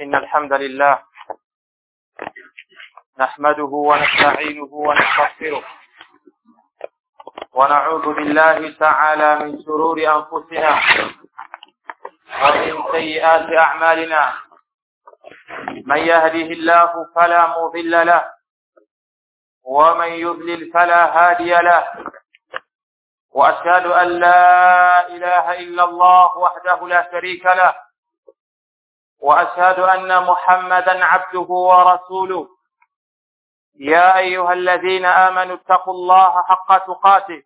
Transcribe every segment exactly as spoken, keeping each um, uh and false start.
إن الحمد لله نحمده ونستعينه ونستغفره ونعوذ بالله تعالى من شرور أنفسنا ومن سيئات أعمالنا. من يهده الله فلا مضل له ومن يضلل فلا هادي له. وأشهد أن لا إله إلا الله وحده لا شريك له وأشهد أن محمدا عبده ورسوله. يا أيها الذين آمنوا اتقوا الله حق تقاته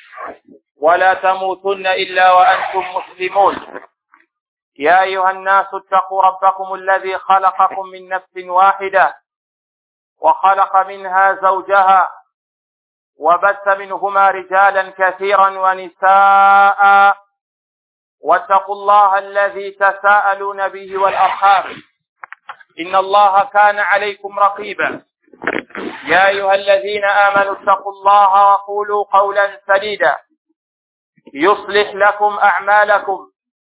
ولا تموتن إلا وأنتم مسلمون. يا أيها الناس اتقوا ربكم الذي خلقكم من نفس واحدة وخلق منها زوجها وبث منهما رجالا كثيرا ونساء واتقوا الله الذي تساءلون به والأرحام إن الله كان عليكم رقيبا. يا أيها الذين آمنوا اتقوا الله وقولوا قولا سديدا يصلح لكم أعمالكم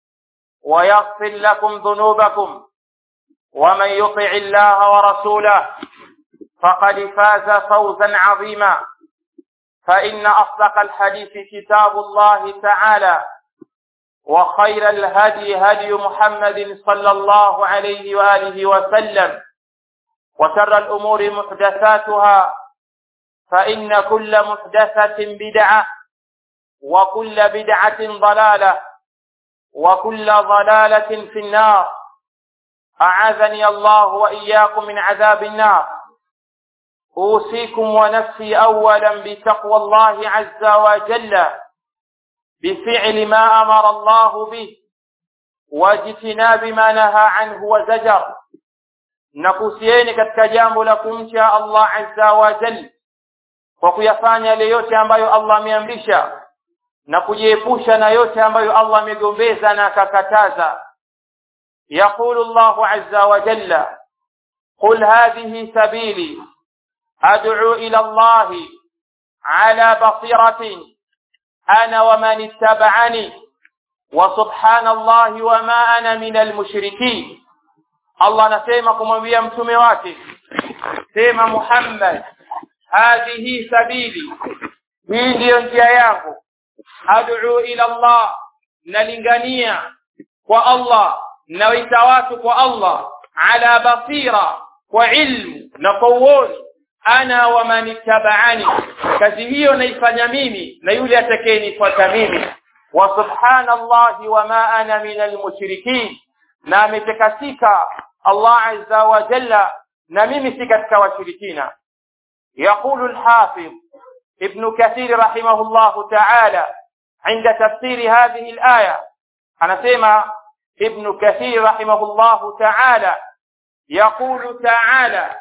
ويغفر لكم ذنوبكم ومن يطع الله ورسوله فقد فاز فوزا عظيما. فإن أصدق الحديث كتاب الله تعالى وخير الهدي هدي محمد صلى الله عليه وآله وسلم وشر الأمور محدثاتها فإن كل محدثة بدعة وكل بدعة ضلالة وكل ضلالة في النار. أعاذني الله وإياكم من عذاب النار. أوصيكم ونفسي أولا بتقوى الله عز وجل بفعل ما أمر الله به واجتناب ما نهى عنه وزجر. Nakusieni katika jambo la kumcha Allah azza wa jalla kwa kuyafanya yale yote ambayo Allah ameamrisha na kujiepusha na yote ambayo Allah amegombeza na akakataza. Yaqulu Allah azza wa jalla qul hadhihi sabili ad'u ila Allah ala basiratin ana wa man ittaba'ani wa subhanallahi wa ma ana minal mushrikeen. Allah anasema kumwambia mtume wake, sema Muhammad, hadhihi sabili, hii ndiyo njia yangu, ad'u ila Allah, nalingania kwa Allah, nawaita watu kwa Allah, ala basira, kwa ilmu na kwa uoni, ana wa man ittaba'ani, kazi hiyo naifanya mimi na yule atakayenifuata mimi, wa subhanallahi wa ma ana minal mushrikeen, na ametakasika Allah azza wa jalla na mimi si katika washirikina. Yaqulu al-Hafiz Ibn Kathir rahimahullah ta'ala عند تفسير هذه الآية, anasema Ibn Kathir rahimahullah ta'ala, يقول تعالى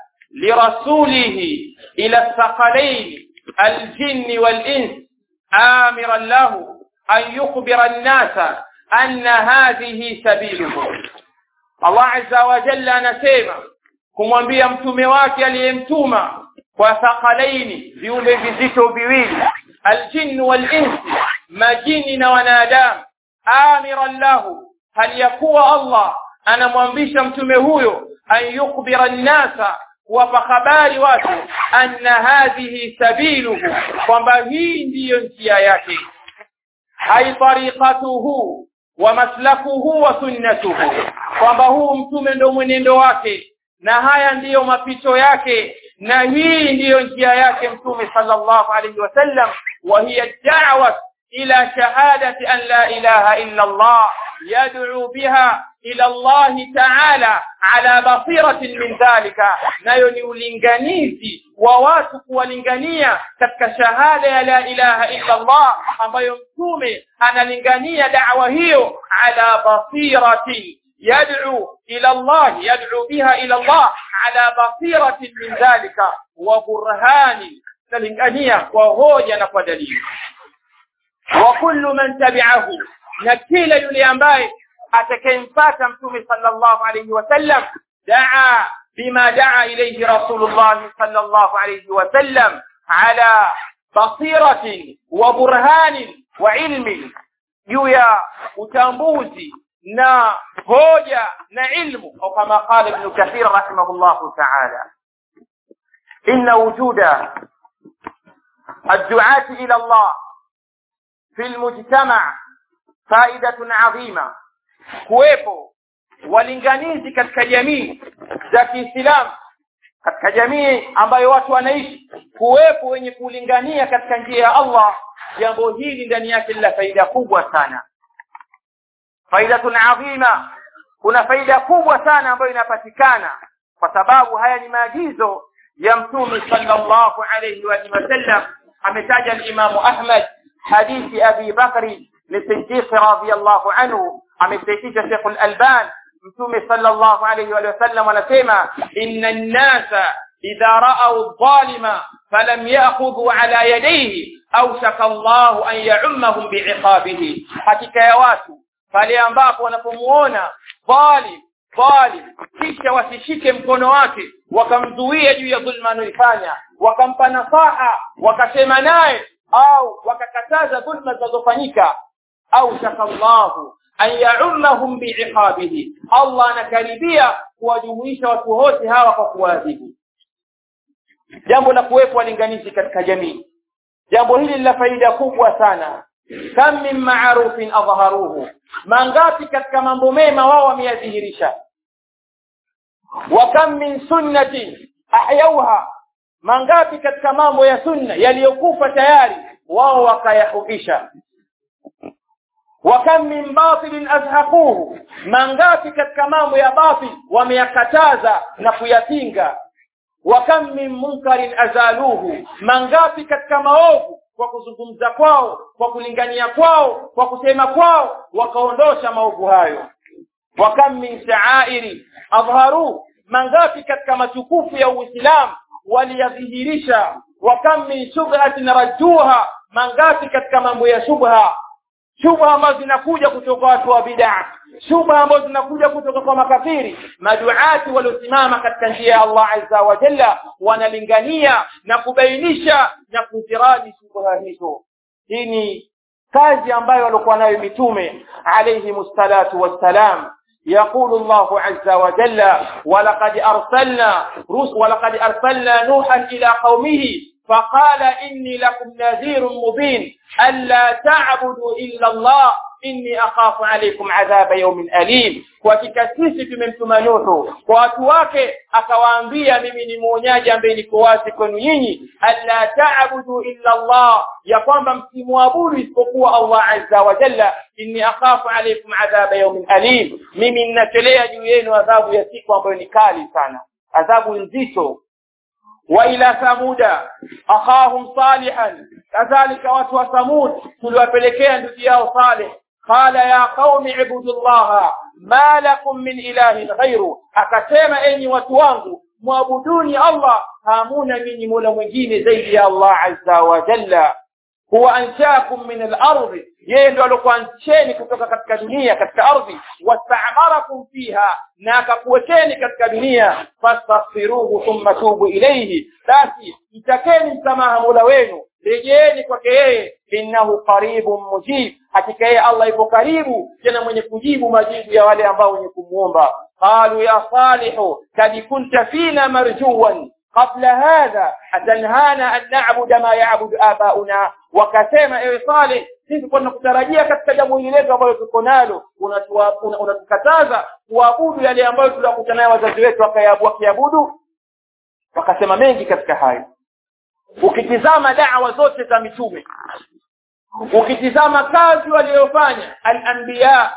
لرسوله إلى الثقلين الجن والإنس آمرا له أن يخبر الناس أن هذه سبيله. Allah azza wa jalla anasema kumwambia mtume wake aliyemtuma kwa thaqalaini, viumbe vizito viwili, aljinn wal ins, majini na wanadamu, amiran lahu, hali yakuwa Allah anamwambisha mtume huyo an yukbira an-nasa, kuwapa habari watu, anna hadhihi sabiluhu, kwamba hii ndiyo njia yake, ay tariqatuhu wa maslakuhu wa sunnatuhu, kwamba huu mtume ndio mwenendo wake na haya ndiyo mapito yake na hii ndiyo njia yake mtume sallallahu alayhi wasallam. Wa hiya da'wa ila shahadati an la ilaha illa Allah, yad'u biha ila Allah ta'ala ala basiratin min dhalika, nayo ni ulinganizi wa watu kuwalingania katika shahada ya la ilaha illa Allah, ambayo mtume analingania da'wa hiyo ala basiratin يدعو إلى الله يدعو بها إلى الله على بصيرة من ذلك وبرهان تلنغانية وهوجة ودليل. وكل من تبعه, نكيل يليانباي أتكينفات متومي صلى الله عليه وسلم, دعا بما دعا إليه رسول الله صلى الله عليه وسلم على بصيرة وبرهان وعلم, juu ya utambuzi na hoja na ilmu, au kama qala Ibn Kathir rahimahullahu ta'ala, inna wujuda الدعاة إلى الله في المجتمع فائدة عظيمة. kuwepo walinganizi katika jamii za Kiislamu, katika jamii ambayo watu wanaishi, kuwepo wenye kulingania katika njia ya Allah, jambo hili ndani yake lina faida kubwa sana. Faidatun adhima, kuna faida kubwa sana ambayo inapatikana kwa sababu haya ni maagizo ya Mtume sallallahu alayhi wa sallam. ametaja al-Imam Ahmad hadithi Abi Bakri as-Siddiq radhiyallahu anhu, amesahihisha Sheikh al-Albani. Mtume sallallahu alayhi wa sallam anasema, inna an-nasa idha ra'aw adh-dhalima falam ya'khudhu ala yadayhi awshaka Allahu an ya'ummahum bi'iqabihi, hakika ya watu pale ambapo wanapomuona dhalim dhalim kisha wasishike mkono wake wakamzuia juu ya dhulma anayofanya, wakampa nasaha, wakasema naye au wakakataza dhulma zinazofanyika, au shakallahu an ya'ummahum bi'iqabihi, Allah anakaribia kuwajumuisha watu wote hawa kwa kuadhibu. Jambo la kuwepo walinganizi katika jamii, jambo hili lina faida kubwa sana. Kam min ma'rufin adhaharuhu, mangapi katika mambo mema wao wameyadhihirisha. Wa kam min sunnati ahyauha, mangapi katika mambo ya sunna yaliyokufa tayari wao wakayahuisha. Wa kam min batilin azhaquhu, mangapi katika mambo ya batil wameyakataza na kuyapinga. Wa kam min munkarin azaluhu, mangapi katika maovu kwa kuzungumza kwao, kwa kulingania kwao, kwa kusema kwao wakaondosha maovu hayo. Wa kam min sha'airi adharu, mangapi katika matukufu ya Uislamu waliyadhihirisha. Wa kam min shubhatin rajuha, mangapi katika mambo ya shubha, shubha ambazo zinakuja kutoka watu wa bid'ah, shubha ambazo zinakuja kutoka kwa makafiri. Maduati waliosimama katika njia ya Allah azza wa jalla wanalingania na kubainisha na kuziradi shubha hizo. Hii ni kazi ambayo walikuwa nayo mitume alayhi musallatu wassalam. يقول الله عز وجل ولقد أرسلنا رسل ولقد أرسلنا نوحا إلى قومه فقال إني لكم نذير مبين ألا تعبدوا إلا الله إني أخاف عليكم عذاب يوم أليم. وكika sisi tumemtuma Nuhu kwa watu wake akawaambia, mimi ni muonyaji ambaye niko wazi kwenu nyinyi, alla ta'budu illa Allah, ya kwamba msimwabudu isipokuwa Allah azza wa jalla, inni akhafu alaykum adhaba yawmin alim, mimi ninachelea juu yenu adhabu ya siku ambayo ni kali sana, adhabu nzito. Wa ila Thamuda akhahum Salihan, kadhalika watu wa Thamud tuliwapelekea ndugu yao Saleh. Qala ya qaumi ibudullaha ma lakum min ilahin ghayru, akasema enyi watu wangu muabuduni Allah, hamuna minyi mola mwingine zaidi ya Allah azza wa jalla. Huwa anshaakum min al-ardh, yeye ndo alokuanzisheni kutoka katika dunia, katika ardhi. Wasta'marakum fiha, na akakuwekeni katika dunia. Fastaghfiruhu thumma tubu ilayhi, basi mtakeni msamaha mola wenu, rejeeni kwake yeye. Innahu qaribun mujib, hakika yeye Allah yuko karibu tena mwenye kujibu majibu ya wale ambao wenye kumuomba. Qalu ya Salihu kad kunta fina marjuwan qabla hadha atanhana an na'budu ma ya'budu abauna, wakasema ewe Saleh, sisi tunakutarajia katika jambo hili letu ambalo tuko nalo, unatukataza kuabudu yale ambayo tulikutana nayo wazazi wetu wakayabudu. Wakasema mengi katika hayo. Ukitizama da'wa zote za mitume, ukitizama kazi waliyofanya al-anbiya,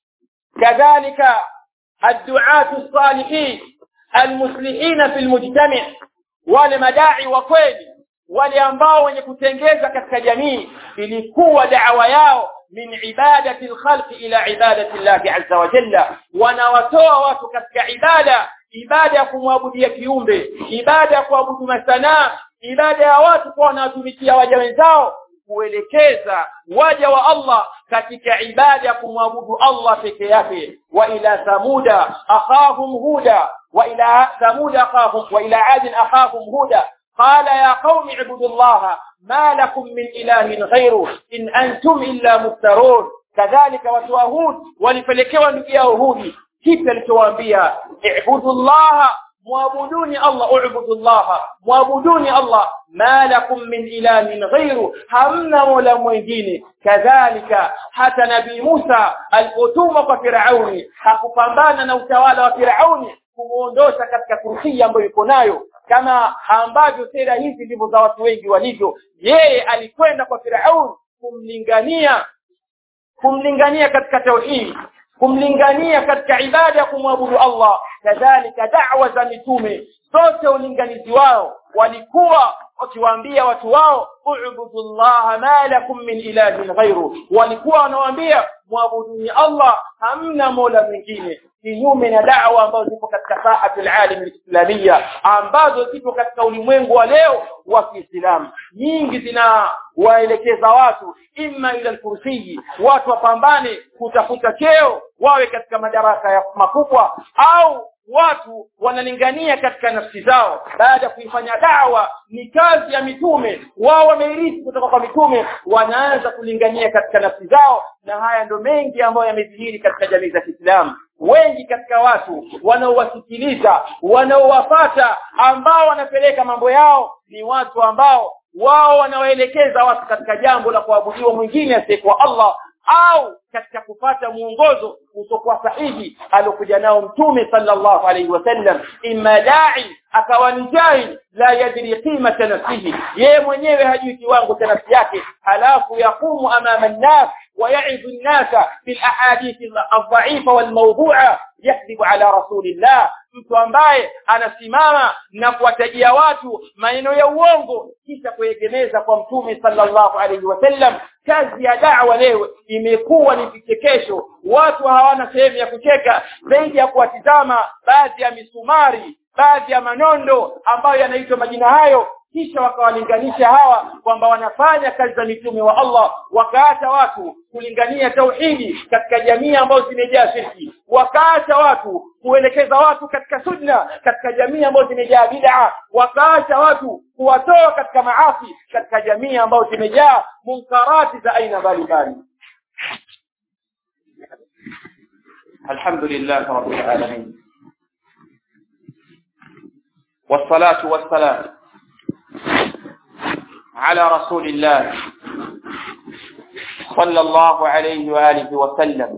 kadhalika ad-du'atu as-salihin al-muslihin fi al-mujtama', wale madai wa kweli, wale ambao wenye kutengeza katika jamii, ilikuwa da'wa yao min ibadati al-khalq ila ibadati Allah azza wa jalla, wanawatoa watu katika ibada, ibada ya kumwabudia kiumbe, ibada ya kuabudu masana, ibada ya watu kwa wanatumikia waja wenzao, kuelekeza waja wa Allah katika ibada ya kumwabudu Allah peke yake. Wa ila Thamuda akhahum Huda wa ila Thamuda akhahum wa ila Ad akhahum Huda qala ya qaumi ibudullaha ma lakum min ilahin ghayru in antum illa muftarun. kadhalika watu wa Hud walipelekewa ndugu yao Hud. Kipi alichowaambia? I'budullaha, muabuduni Allah, u'budullaha, muabuduni Allah, ma lakum min ilahin ghayru, hamna mola mwingine. Kadhalika hata nabii Musa alipotuma kwa Firauni hakupambana na utawala wa Firauni kumuondosha katika kursi ambayo yuko nayo, kama ambavyo sera hizi ndivyo za watu wengi walivyo. Yeye alikwenda kwa Firauni kumlingania kumlingania katika tauhid, kumlingania katika ibada ya kumwabudu Allah. Kadhalika da'wa za mitume sote ulinganizi wao walikuwa wakiwaambia watu wao u'budullaha ma lakum min ilahin ghayru, walikuwa wanawaambia muabuduni Allah, hamna mola mwingine. Kinyume na da'wa ambazo zipo katika saatul alim al-islamia, ambazo zipo katika ulimwengu wa leo wa Kiislamu, nyingi zinawaelekeza watu imma ila al-kursi, watu wapambane kutafuta cheo wawe katika madaraka ya makubwa, au watu wanalingania katika nafsi zao. Baada ya kuifanya da'wa ni kazi ya mitume, wao wameirithi kutoka kwa mitume, wanaanza kulingania katika nafsi zao. Na haya ndo mengi ambayo yamedhihiri katika jamii za Kiislamu. Wengi katika watu wanaowasikiliza, wanaowapata, ambao wanapeleka mambo yao ni watu ambao wao wanawaelekeza watu katika jambo la kuabudiwa mwingine asiyekuwa Allah, au katika kupata muongozo usokuwa sahihi alokuja nao mtume sallallahu alayhi wasallam. Imma da'i akawa ni jahil, la yadri qimata nafsihi, yeye mwenyewe hajui kiwango cha nafsi yake, halafu yaqumu amama an-nas ويعظ الناس بالأحاديث الضعيفة والموضوعة يكذب على رسول الله. Mtu ambaye anasimama na kuwatajia watu maneno ya uongo kisha kuegemeza kwa mtume sallallahu alayhi wasallam. Kazi ya da'wa leo imekuwa ni vichekesho, watu hawana sehemu ya kucheka zaidi ya kuwatizama baadhi ya misumari, baadhi ya manondo ambayo yanaitwa majina hayo, kisha wakawalinganisha hawa kwamba wanafanya kazi za mitume wa Allah, wakaacha watu kulingania tauhidi katika jamii ambazo zimejaa shirki, wakaacha watu kuelekeza watu katika sunna katika jamii ambazo zimejaa bid'a, wakaacha watu kuwatoa katika maasi katika jamii ambazo zimejaa munkarati za aina mbalimbali. Alhamdulillah rabbil alamin, wassalatu wassalam على رسول الله صلى الله عليه وآله وسلم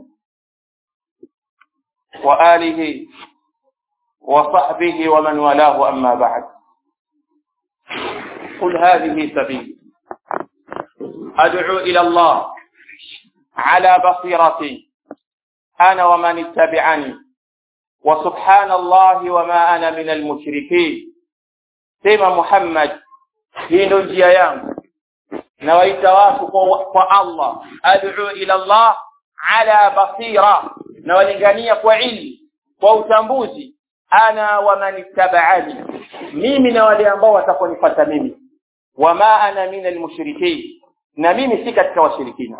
وآله وصحبه ومن والاه، أما بعد. قل هذه سبيل أدعو إلى الله على بصيرة أنا ومن اتبعني وسبحان الله وما أنا من المشركين. سيما محمد hii ndio njia yangu, na waita watu kwa, kwa Allah, ad'u ila Allah ala basira, na walingania kwa ilmu, kwa utambuzi, ana wa man ittaba'ani, mimi na wale ambao watakonifuata mimi, wama ana min almushrikeen, na mimi si katika washirikina.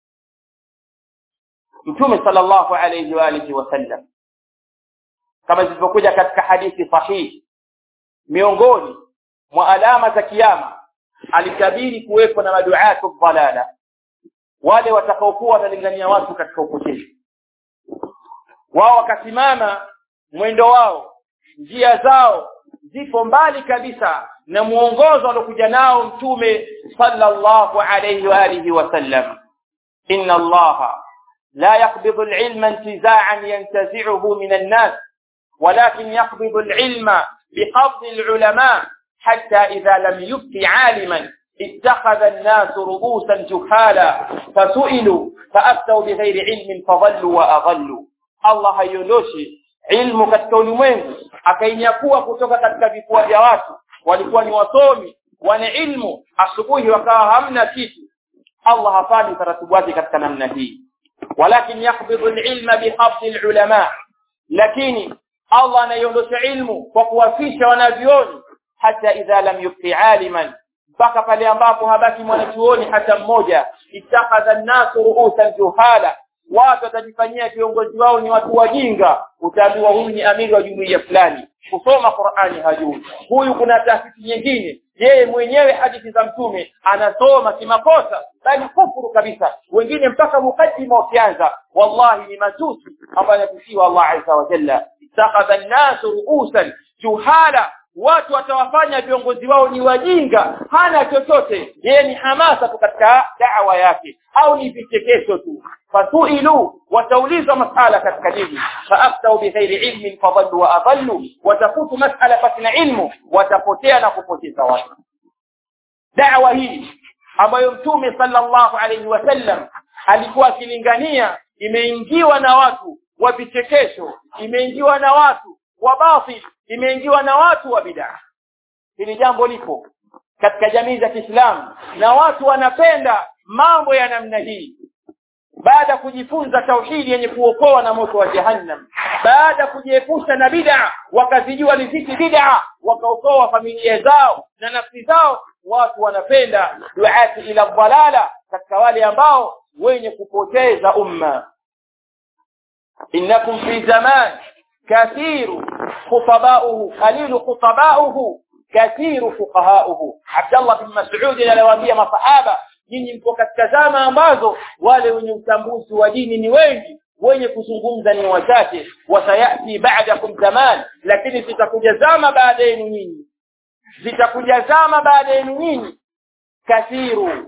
Mtume sallallahu alayhi wa alihi wasallam kama zilivyokuja katika hadithi sahihi, miongoni mwa alama za kiyama alitabiri kuwepo na maduatu dhalala, wale watakaokuwa wanalingania watu katika upotevu. Wao wakasimama mwendo wao, njia zao zipo mbali kabisa na muongozo alokuja nao mtume sallallahu alayhi wa alihi wasallam. Inna Allaha la yaqbidu al-ilma intiza'an yantazi'uhu min an-nas, walakin yaqbidu al-ilma biqabdi al-ulama حتى إذا لم يبق عالما اتخذ الناس رؤوسا جهالا فسئلوا فأفتوا بغير علم فضلوا وأضلوا. Allah haiondoshi ilmu katika ulimwengu akainyakua kutoka katika vifua vya watu. Walikuwa ni wasomi, wana ilmu, asubuhi wakawa hamna kitu. Allah hafanyi taratibu wake katika namna hii, walakin yakbidhu al-ilma bihabdi al-ulama, lakini Allah anaiondosha ilmu kwa kuwafisha wanavyoni. Hata idha lam yubqi aliman, mpaka pale ambapo habaki mwanachuoni hata mmoja. Ittakhadha an-nasu ru'usan juhala, watu watajifanyia viongozi wao ni watu wajinga. Utaambiwa huyu ni amiri wa jumuiya fulani, kusoma Qur'ani hajui. Huyu kuna taasisi nyingine yeye mwenyewe hadithi za mtume anasoma kimakosa, bali kufuru kabisa. Wengine mpaka mukaddima ukianza, wallahi ni matusi ambayo yatusiwa Allah azza wa jalla. Ittakhadha an-nasu ru'usan juhala, watu watawafanya viongozi wao ni wajinga, hana chochote, yeye ni hamasa tu katika da'wa yake au ni vichekesho tu. Fasuilu, wataulizwa masala katika dini, faaftau bighairi ilmin fadallu wa adallu, watafutu masala pasina ilmu, watapotea na kupoteza watu. Da'wa hii ambayo mtume sallallahu alayhi wasallam alikuwa akilingania imeingiwa na watu wa vichekesho, imeingiwa na watu wa batil, imeingiwa na watu wa bid'ah. Hili jambo lipo katika jamii za Kiislamu na watu wanapenda mambo ya namna hii. Baada kujifunza tauhidi yenye kuokoa na moto wa jahannam, baada kujiepusha na bid'a, wakazijua ni zipi bid'a, wakaokoa familia zao na nafsi zao, watu wanapenda duati ila dhalala, katika wale ambao wenye kupoteza umma. Innakum fi zaman kathiru khutabauhu qalilu khutabauhu kathiru fuqahauhu. Abdullah bin Mas'ud aliwaambia masahaba, nyinyi mko katika zama ambazo wale wenye utambuzi wa dini ni wengi, wenye kuzungumza ni wachache. Wasayati ba'dakum zaman, lakini zitakuja zama baada yenu nyinyi, zitakuja zama baada yenu nyinyi, kathiru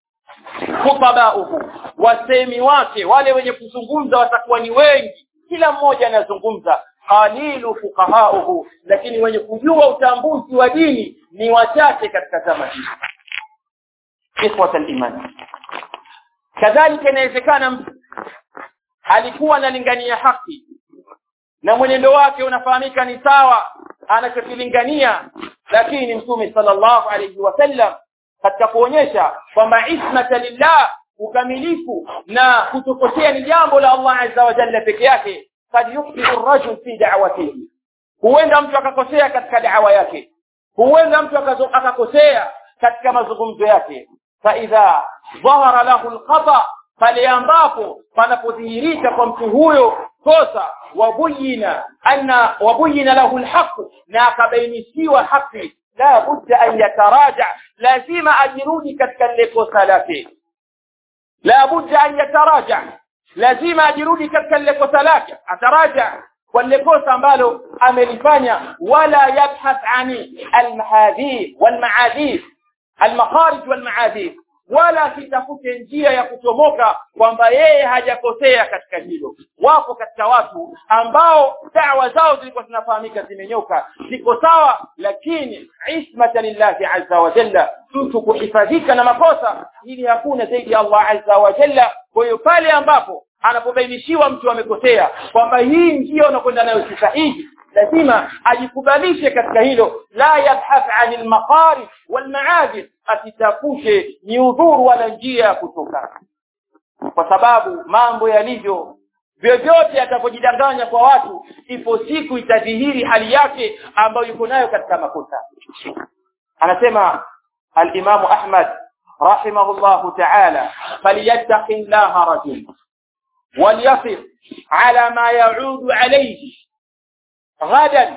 khutabauhu, wasemi wake wale wenye kuzungumza watakuwa ni wengi, kila mmoja anazungumza, qalilu fuqahauhu, lakini wenye kujua utambuzi wa dini ni wachache katika zama hizi. Ikhwata al-iman, kadhalika inawezekana mtu alikuwa analingania haki na mwenendo wake unafahamika ni sawa anachokilingania, lakini mtume sallallahu alayhi wasallam katika kuonyesha kwamba ismata lillah, ukamilifu na kutokosea ni jambo la Allah azza wa jalla peke yake, kad yukhti'u ar-rajul fi da'watihi, huenda mtu akakosea katika da'wa yake, huenda mtu akakosea katika mazungumzo yake. فإذا ظهر له الخطأ, pale ambapo panapodhihirika kwa mtu huyo kosa, wabuyina anna wabuyina lahu alhaq, na akabainishiwa haki, la budda an yataraja, lazima ajirudi katika ile kosa lake, la budda an yataraja, lazima ajirudi katika ile kosa lake, ataraja kwa ile kosa ambalo amelifanya. Wala yabhath ani almahadith walmaadith, almakharij walmaadith, wala kitafute njia ya kutomoka kwamba yeye hajakosea katika hilo. Wapo katika watu ambao da'wa zao zilikuwa zinafahamika zimenyoka, ziko sawa, lakini ismata lillahi azza wa jalla, mtu kuhifadhika na makosa ili hakuna zaidi ya Allah azza wa jalla. Kwa hiyo pale ambapo anapobainishiwa mtu amekosea kwamba hii njia unakwenda nayo si sahihi, lazima ajikubalishe katika hilo. La yabhath anil maqarib wal maadid, asitafute ni udhuru wala njia ya kutoka, kwa sababu mambo yalivyo, vyovyote atakojidanganya kwa watu, ipo siku itadhihiri hali yake ambayo yuko nayo katika makosa. Anasema al-Imam Ahmad rahimahullahu ta'ala, falyattaqillaha rajul waliyasir ala ma ya'udu alayhi ghadan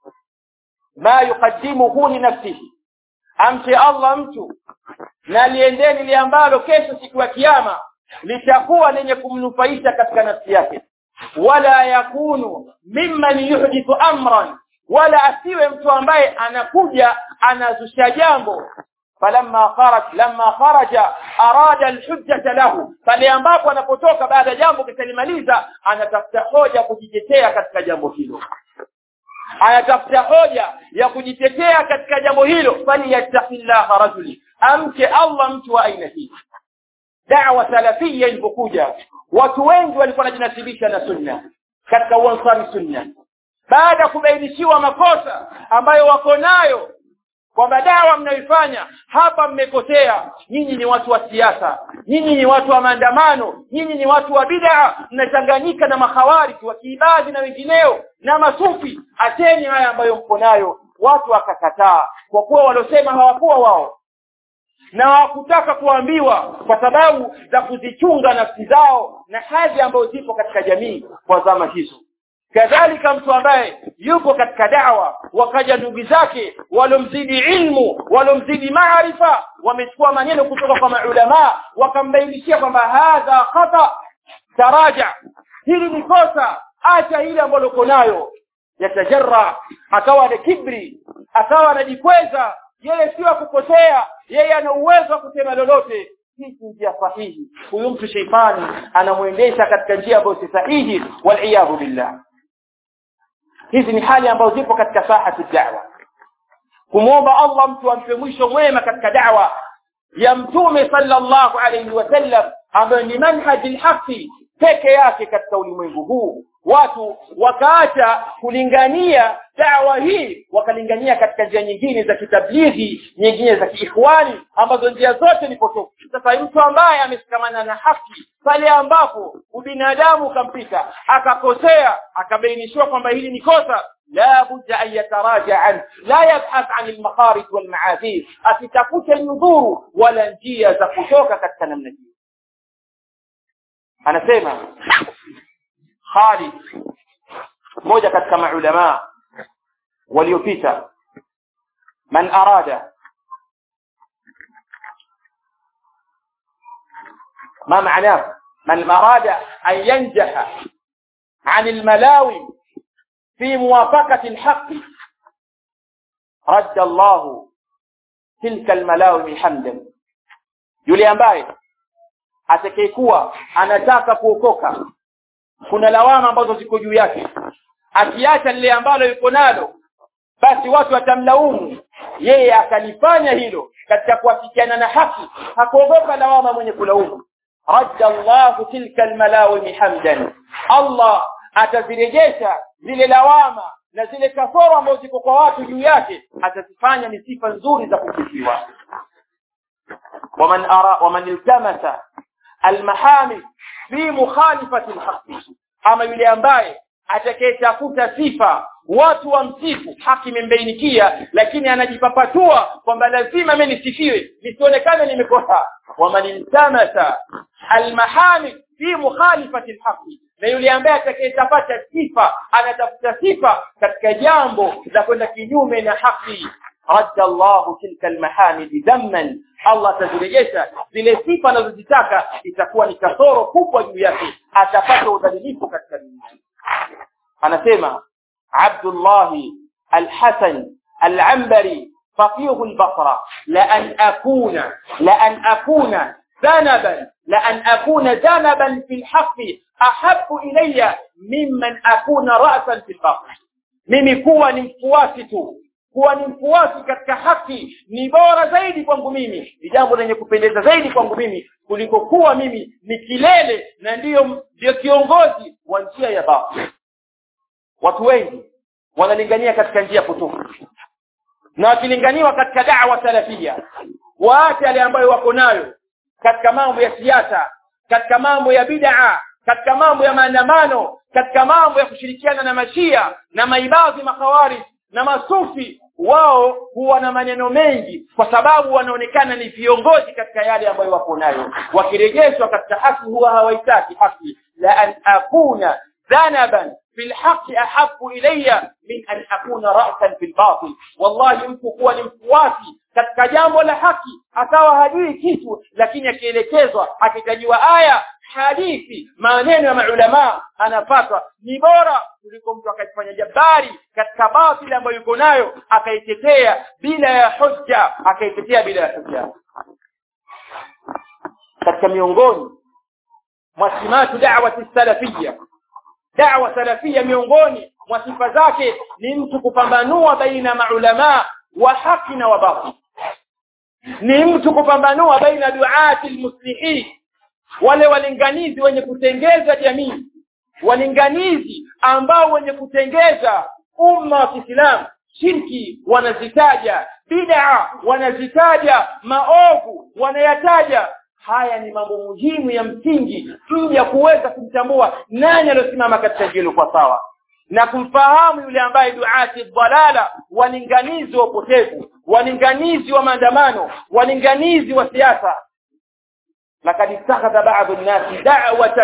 ma yuqaddimuhu li nafsihi, amche Allah mtu na liendeni lile ambalo kesho siku ya kiyama litakuwa lenye kumnufaisha katika nafsi yake. Wala yakunu mimman yuhdithu amran, wala asiwe mtu ambaye anakuja anazusha jambo. Falamma kharaj lamma kharaja arada alhujjata lahu, pale ambapo anapotoka baada jambo kisalimaliza, anatafuta hoja kujitetea katika jambo hilo, anatafuta hoja ya kujitetea katika jambo hilo. Falyattaqillaha rajuli, amche Allah mtu wa aina hii. Da'wa salafia ilipokuja, watu wengi walikuwa wanajinasibisha na sunna katika uansari sunna, baada kubainishiwa makosa ambayo wako nayo kwamba dawa mnaifanya hapa mmekosea, nyinyi ni watu wa siasa, nyinyi ni watu wa maandamano, nyinyi ni watu wa bid'a, mnachanganyika na makhawariji wa kiibadhi na wengineo na masufi, ateni haya ambayo mko nayo. Watu wakakataa kwa kuwa walosema hawakuwa wao na hawakutaka kuambiwa, kwa sababu za kuzichunga nafsi zao na haja ambazo zipo katika jamii kwa zama hizo. kadhalika mtu ambaye yuko katika da'wa wakaja ndugu zake walomzidi ilmu walomzidi maarifa wamechukua maneno kutoka kwa maulama wakambainishia kwamba hadha khata taraja hili ni kosa acha hili ambalo uko nayo yatajarra akawa na kibri akawa anajikweza yeye sio kukosea yeye ana uwezo wa kusema lolote hii njia sahihi huyu mtu sheitani anamuendesha katika njia ambayo si sahihi wal billah. Hizi ni hali ambazo zipo katika sahati da'wa. Kumuomba Allah mtu ampe mwisho mwema katika da'wa ya Mtume sallallahu alayhi wasallam ambayo ni manhaji al-haqi peke yake katika ulimwengu huu. Watu wakaacha kulingania da'wa hii wakalingania katika njia nyingine za kitablighi, nyingine za kiikhwani ambazo njia zote ni potofu. Sasa mtu ambaye ameshikamana na haki pale ambapo ubinadamu kampita akakosea akabainishwa kwamba hili ni kosa la budda an yataraja an la yabhath an al-makharij wal ma'adhir asitafuta nyudhuru wala njia za kutoka katika namna hii. Anasema Khalid mmoja katika maulama waliopita man arada ما معناه من أراد أن ينجح عن الملاوي في موافقة الحق رد الله تلك الملاوي حمدا yule ambaye atakayekuwa anataka kuokoka kuna lawama ambazo ziko juu yake akiacha lile ambalo yuko nalo basi watu watamlaumu yeye akalifanya hilo katika kuafikiana na haki hakuogopa lawama mwenye kulaumu radda Allah tilka almalawim hamdan Allah atazirejesha zile lawama na zile kasoro ambazo ziko kwa watu juu yake atazifanya ni sifa nzuri za kusifiwa. waman ara waman iltamasa almahamid fi mukhalifati alhaq ama yule ambaye atakayetafuta sifa watu wamsifu haki imembainikia lakini anajipapatua kwamba lazima mimi nisifiwe nisionekane nimekosa waman iltamasa almahamid fi mukhalifati alhaq na yule ambaye atakayetafuta sifa anatafuta sifa katika jambo la kwenda kinyume na haki radda Allah tilka almahamid dhamman Allah tazirejesha zile sifa anazozitaka itakuwa ni kasoro kubwa juu yake atapata udhalifu katika dunia. Anasema Abdullah al-Hasan al-Anbari faqih al-Basra la an akuna la an akuna zanaban la an akuna zanaban fi al-haqq ahabbu ilayya mimman akuna ra'san fi al-batil mimi kuwa ni mfuasi tu kuwa ni mfuasi katika haki ni bora zaidi kwangu mimi ni jambo lenye kupendeza zaidi kwangu mimi kuliko kuwa mimi ni kilele na ndiyo ndio kiongozi wa njia ya batil. Watu wengi wanalingania katika njia potofu na wakilinganiwa katika da'wa salafia waache yale ambayo wako nayo katika mambo ya siasa katika mambo ya bid'a katika mambo ya maandamano katika mambo ya kushirikiana na mashia na maibadhi makawari na masufi wao huwa na maneno mengi kwa sababu wanaonekana ni viongozi katika yale ambayo wako nayo wakirejeshwa katika haki huwa hawaitaki haki la an akuna dhanaban fil haqq ahabbu ilayya min an akuna ra'san fil batil wallahi mtu kuwa ni mfuasi katika jambo la haki akawa hajui kitu lakini akielekezwa akitajiwa aya hadithi maneno ya maulama anapata ni bora kuliko mtu akafanya jabari katika batili ambayo yuko nayo akaitetea bila ya hujja akaitetea bila ya hujja. Katika miongoni mwa simatu da'wati salafiyya da'wa salafiyya miongoni mwa sifa zake ni mtu kupambanua baina maulama wa haki na wabatil ni mtu kupambanua baina duati almuslihin wale walinganizi wenye kutengeza jamii walinganizi ambao wenye kutengeza umma wa Kiislamu shirki wanazitaja bid'a wanazitaja maovu wanayataja haya ni mambo muhimu ya msingi ili ya kuweza kumtambua nani aliyosimama katika hilo kwa sawa na kumfahamu yule ambaye duati dhalala walinganizi wa upotevu walinganizi wa maandamano walinganizi wa siasa. لقد اتخذ بعض الناس دعوة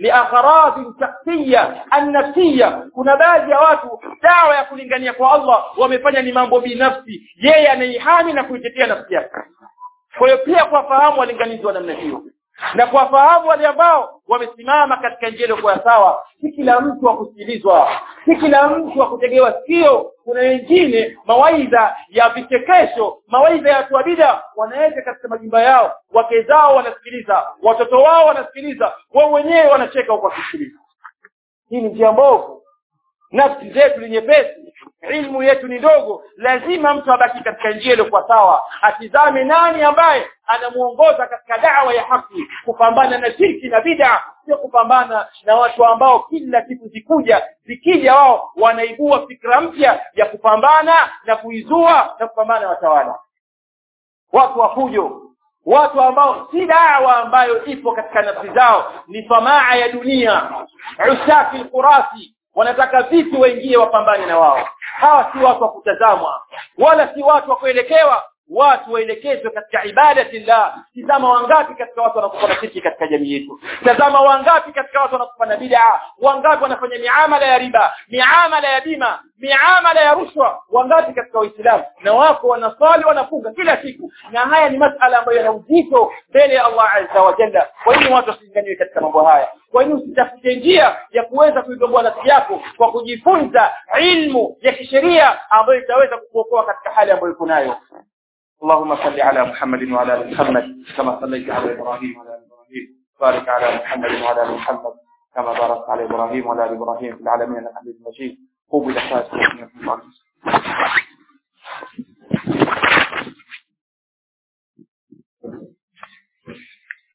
liaghrad shakhsiyya an-nafsiyya. Kuna baadhi ya watu dawa ya kulingania kwa Allah wamefanya ni mambo binafsi, yeye anaihami na kuitetea nafsi yake. Kwa hiyo pia kwa fahamu walinganizi wa namna hiyo, na kwa fahamu wale ambao wamesimama katika njia kwa sawa, si kila mtu wa kusikilizwa, si kila mtu wa kutegewa sikio. Kuna wengine mawaidha ya vichekesho, mawaidha ya watu wa bid'a wanaweka katika majumba yao, wake zao wanasikiliza, watoto wao wanasikiliza, wao wenyewe wanacheka huko kusikiliza. Hii ni njia mbovu. Nafsi zetu ni nyepesi, ilmu yetu ni ndogo. Lazima mtu abaki katika njia ile kwa sawa, atizame nani ambaye anamuongoza katika da'wa ya haki, kupambana na shirki na bid'a, sio kupambana na watu ambao kila kitu zikuja zikija wao wanaibua fikra mpya ya kupambana na kuizua na kupambana na watawala. Watu wa fujo, watu ambao si da'wa ambayo ipo katika nafsi zao, ni tamaa ya dunia, ushafi al-qurasi, wanataka vipi waingie wapambane na wao. Hawa si watu wa kutazamwa wala si watu wa kuelekewa, watu waelekezwe katika ibadatillah. Tazama wangapi katika watu wanakufanya shirki katika jamii yetu, tazama wangapi katika watu wanakufanya bid'a, wangapi wanafanya miamala ya riba, miamala ya bima, miamala ya rushwa, wangapi katika Uislamu, na wako wanasali wanafunga kila siku. Na haya ni masala ambayo yana uzito mbele ya Allah azza wa jalla. Kwa hiyo watu wasiingie katika mambo haya. Kwa hiyo usitafute njia ya kuweza kuigomboa nafsi yako kwa kujifunza ilmu ya kisheria ambayo itaweza kukuokoa katika hali ambayo uko nayo. اللهم صل على محمد وعلى ال محمد كما صليت على ابراهيم وعلى ال ابراهيم، بارك على محمد وعلى ال محمد كما باركت على ابراهيم وعلى ال ابراهيم في العالمين انك حميد مجيد. قوموا الى صلاتكم.